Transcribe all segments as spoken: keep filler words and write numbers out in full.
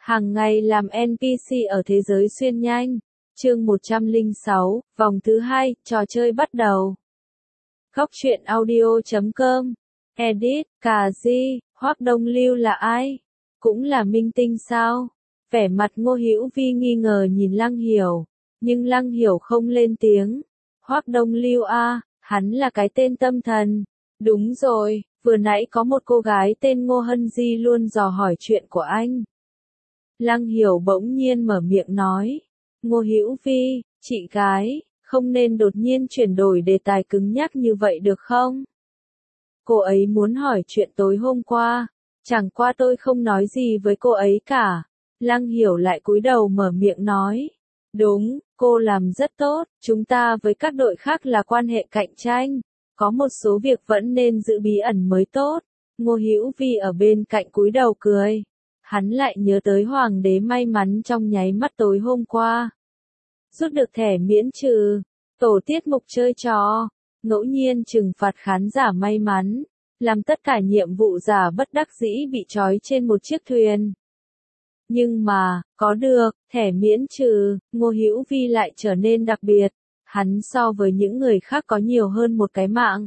Hàng ngày làm en pê xê ở thế giới xuyên nhanh. Chương một trăm lẻ sáu, vòng thứ hai, trò chơi bắt đầu. Góc truyện audio chấm com. Edit, Cà Di, Hoắc Đông Lưu là ai? Cũng là minh tinh sao? Vẻ mặt Ngô Hữu Vi nghi ngờ nhìn Lăng Hiểu, nhưng Lăng Hiểu không lên tiếng. Hoắc Đông Lưu a, hắn là cái tên tâm thần. Đúng rồi, vừa nãy có một cô gái tên Ngô Hân Di luôn dò hỏi chuyện của anh. Lăng Hiểu bỗng nhiên mở miệng nói. Ngô Hữu Vi, chị gái, không nên đột nhiên chuyển đổi đề tài cứng nhắc như vậy được không? Cô ấy muốn hỏi chuyện tối hôm qua, chẳng qua tôi không nói gì với cô ấy cả. Lăng Hiểu lại cúi đầu mở miệng nói. Đúng, cô làm rất tốt, chúng ta với các đội khác là quan hệ cạnh tranh, có một số việc vẫn nên giữ bí ẩn mới tốt. Ngô Hữu Vi ở bên cạnh cúi đầu cười. Hắn lại nhớ tới hoàng đế may mắn trong nháy mắt tối hôm qua. Rút được thẻ miễn trừ, tổ tiết mục chơi trò, ngẫu nhiên trừng phạt khán giả may mắn, làm tất cả nhiệm vụ giả bất đắc dĩ bị trói trên một chiếc thuyền. Nhưng mà, có được, thẻ miễn trừ, Ngô Hữu Vi lại trở nên đặc biệt, hắn so với những người khác có nhiều hơn một cái mạng.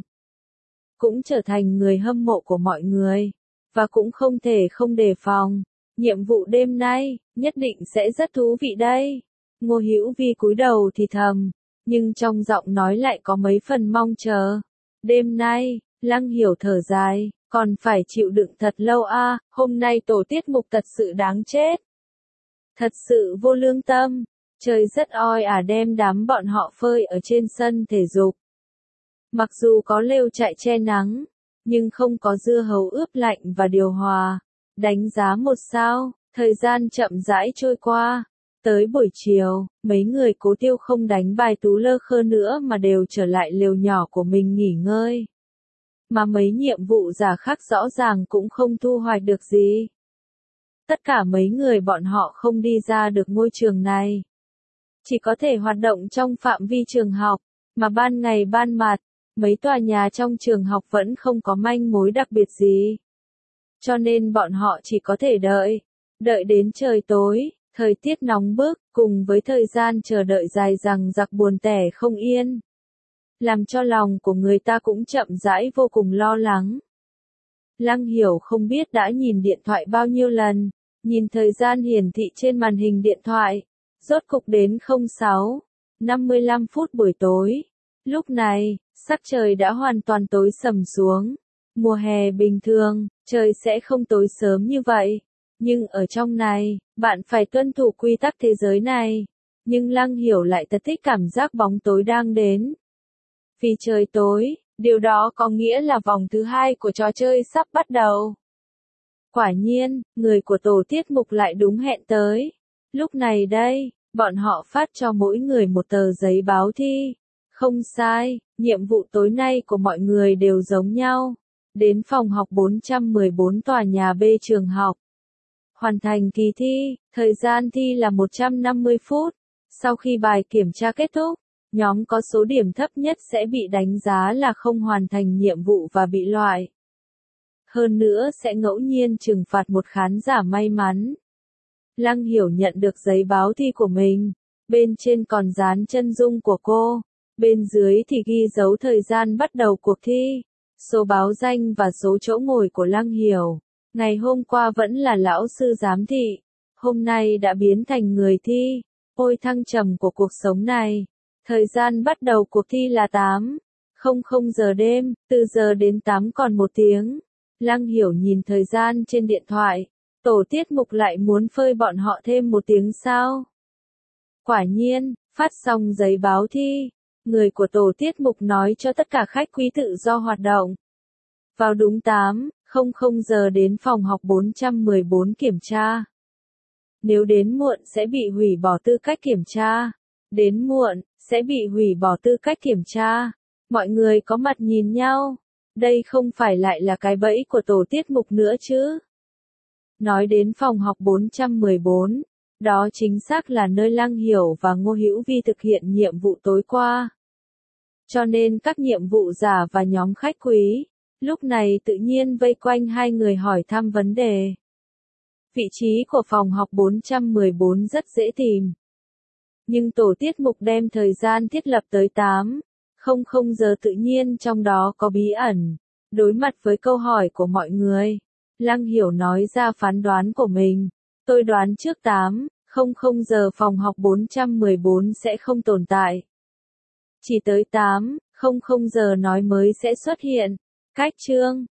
Cũng trở thành người hâm mộ của mọi người, và cũng không thể không đề phòng. Nhiệm vụ đêm nay, nhất định sẽ rất thú vị đây. Ngô Hữu Vi cúi đầu thì thầm, nhưng trong giọng nói lại có mấy phần mong chờ. Đêm nay, Lăng Hiểu thở dài, còn phải chịu đựng thật lâu a, à, hôm nay tổ tiết mục thật sự đáng chết. Thật sự vô lương tâm, trời rất oi ả đem đám bọn họ phơi ở trên sân thể dục. Mặc dù có lều trại che nắng, nhưng không có dưa hấu ướp lạnh và điều hòa. Đánh giá một sao, thời gian chậm rãi trôi qua. Tới buổi chiều, mấy người Cố Tiêu không đánh bài tú lơ khơ nữa mà đều trở lại lều nhỏ của mình nghỉ ngơi. Mà mấy nhiệm vụ giả khác rõ ràng cũng không thu hoạch được gì. Tất cả mấy người bọn họ không đi ra được ngôi trường này. Chỉ có thể hoạt động trong phạm vi trường học, mà ban ngày ban mặt, mấy tòa nhà trong trường học vẫn không có manh mối đặc biệt gì. Cho nên bọn họ chỉ có thể đợi, đợi đến trời tối, thời tiết nóng bức, cùng với thời gian chờ đợi dài dằng dặc buồn tẻ không yên. Làm cho lòng của người ta cũng chậm rãi vô cùng lo lắng. Lăng Hiểu không biết đã nhìn điện thoại bao nhiêu lần, nhìn thời gian hiển thị trên màn hình điện thoại, rốt cục đến không sáu, năm mươi lăm phút buổi tối. Lúc này, sắc trời đã hoàn toàn tối sầm xuống. Mùa hè bình thường, trời sẽ không tối sớm như vậy. Nhưng ở trong này, bạn phải tuân thủ quy tắc thế giới này. Nhưng Lăng Hiểu lại thật thích cảm giác bóng tối đang đến. Vì trời tối, điều đó có nghĩa là vòng thứ hai của trò chơi sắp bắt đầu. Quả nhiên, người của tổ tiết mục lại đúng hẹn tới. Lúc này đây, bọn họ phát cho mỗi người một tờ giấy báo thi. Không sai, nhiệm vụ tối nay của mọi người đều giống nhau. Đến phòng học bốn trăm mười bốn tòa nhà B trường học. Hoàn thành kỳ thi, thời gian thi là một trăm năm mươi phút. Sau khi bài kiểm tra kết thúc, nhóm có số điểm thấp nhất sẽ bị đánh giá là không hoàn thành nhiệm vụ và bị loại. Hơn nữa sẽ ngẫu nhiên trừng phạt một khán giả may mắn. Lăng Hiểu nhận được giấy báo thi của mình. Bên trên còn dán chân dung của cô. Bên dưới thì ghi dấu thời gian bắt đầu cuộc thi. Số báo danh và số chỗ ngồi của Lăng Hiểu. Ngày hôm qua vẫn là lão sư giám thị. Hôm nay đã biến thành người thi. Ôi thăng trầm của cuộc sống này. Thời gian bắt đầu cuộc thi là tám giờ đêm, từ giờ đến tám còn một tiếng. Lăng Hiểu nhìn thời gian trên điện thoại. Tổ tiết mục lại muốn phơi bọn họ thêm một tiếng sao? Quả nhiên, phát xong giấy báo thi. Người của tổ tiết mục nói cho tất cả khách quý tự do hoạt động. Vào đúng tám giờ đến phòng học bốn trăm mười bốn kiểm tra. Nếu đến muộn sẽ bị hủy bỏ tư cách kiểm tra. Đến muộn, sẽ bị hủy bỏ tư cách kiểm tra. Mọi người có mặt nhìn nhau. Đây không phải lại là cái bẫy của tổ tiết mục nữa chứ. Nói đến phòng học bốn trăm mười bốn, đó chính xác là nơi Lăng Hiểu và Ngô Hữu Vi thực hiện nhiệm vụ tối qua. Cho nên các nhiệm vụ giả và nhóm khách quý, lúc này tự nhiên vây quanh hai người hỏi thăm vấn đề. Vị trí của phòng học bốn trăm mười bốn rất dễ tìm. Nhưng tổ tiết mục đem thời gian thiết lập tới tám trăm giờ tự nhiên trong đó có bí ẩn. Đối mặt với câu hỏi của mọi người, Lăng Hiểu nói ra phán đoán của mình. Tôi đoán trước tám trăm giờ phòng học bốn trăm mười bốn sẽ không tồn tại. Chỉ tới tám trăm giờ nói mới sẽ xuất hiện. Cách chương